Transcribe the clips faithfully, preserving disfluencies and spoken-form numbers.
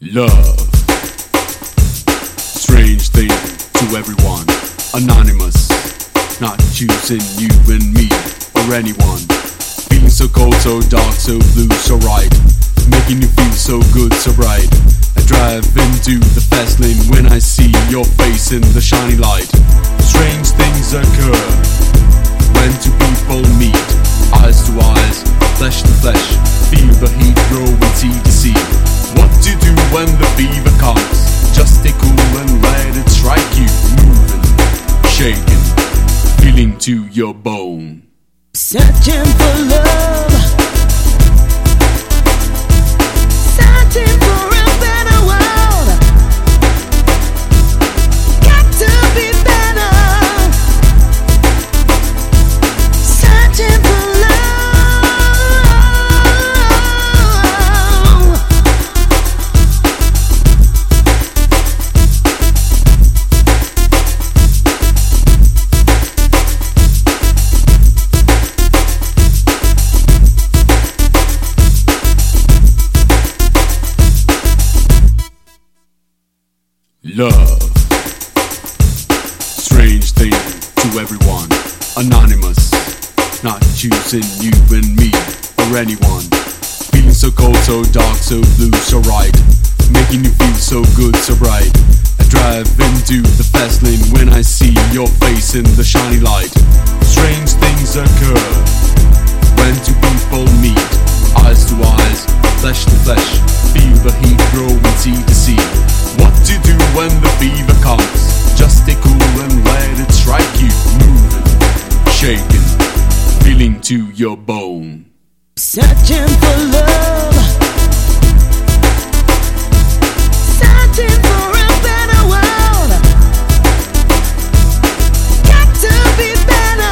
Love, strange thing to everyone. Anonymous, not choosing you and me or anyone. Feeling so cold, so dark, so blue, so right. Making you feel so good, so bright. I drive into the fast lane when I see your face in the shiny light. Strange things occur when two people meet. Eyes to eyes, flesh to flesh. Feel the heat growing sea to sea. What to do when the fever comes? Just stay cool and let it strike you. Moving, shaking, feeling to your bone. Searching for love, searching for a better world. Got to be better. Searching for love. Love, strange thing to everyone. Anonymous, not choosing you and me or anyone. Feeling so cold, so dark, so blue, so right. Making you feel so good, so bright. I drive into the fast lane when I see your face in the shiny light. Strange things occur when two people meet. Eyes to eyes, flesh to flesh. Feel the heat growing sea to sea. What to do when the fever comes? Just stay cool and let it strike you. Moving, shaking, feeling to your bone. Searching for love, searching for a better world. Got to be better.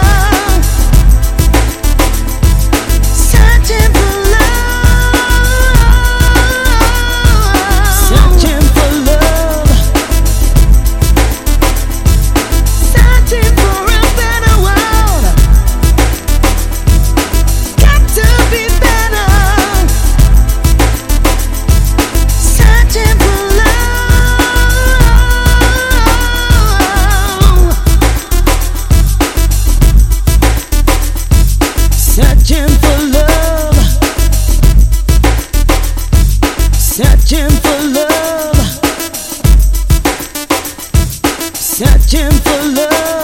Searching for love, searching for love, searching for a better world. Got to be better. Searching for love. Searching for love. Searching for love. Searching for love.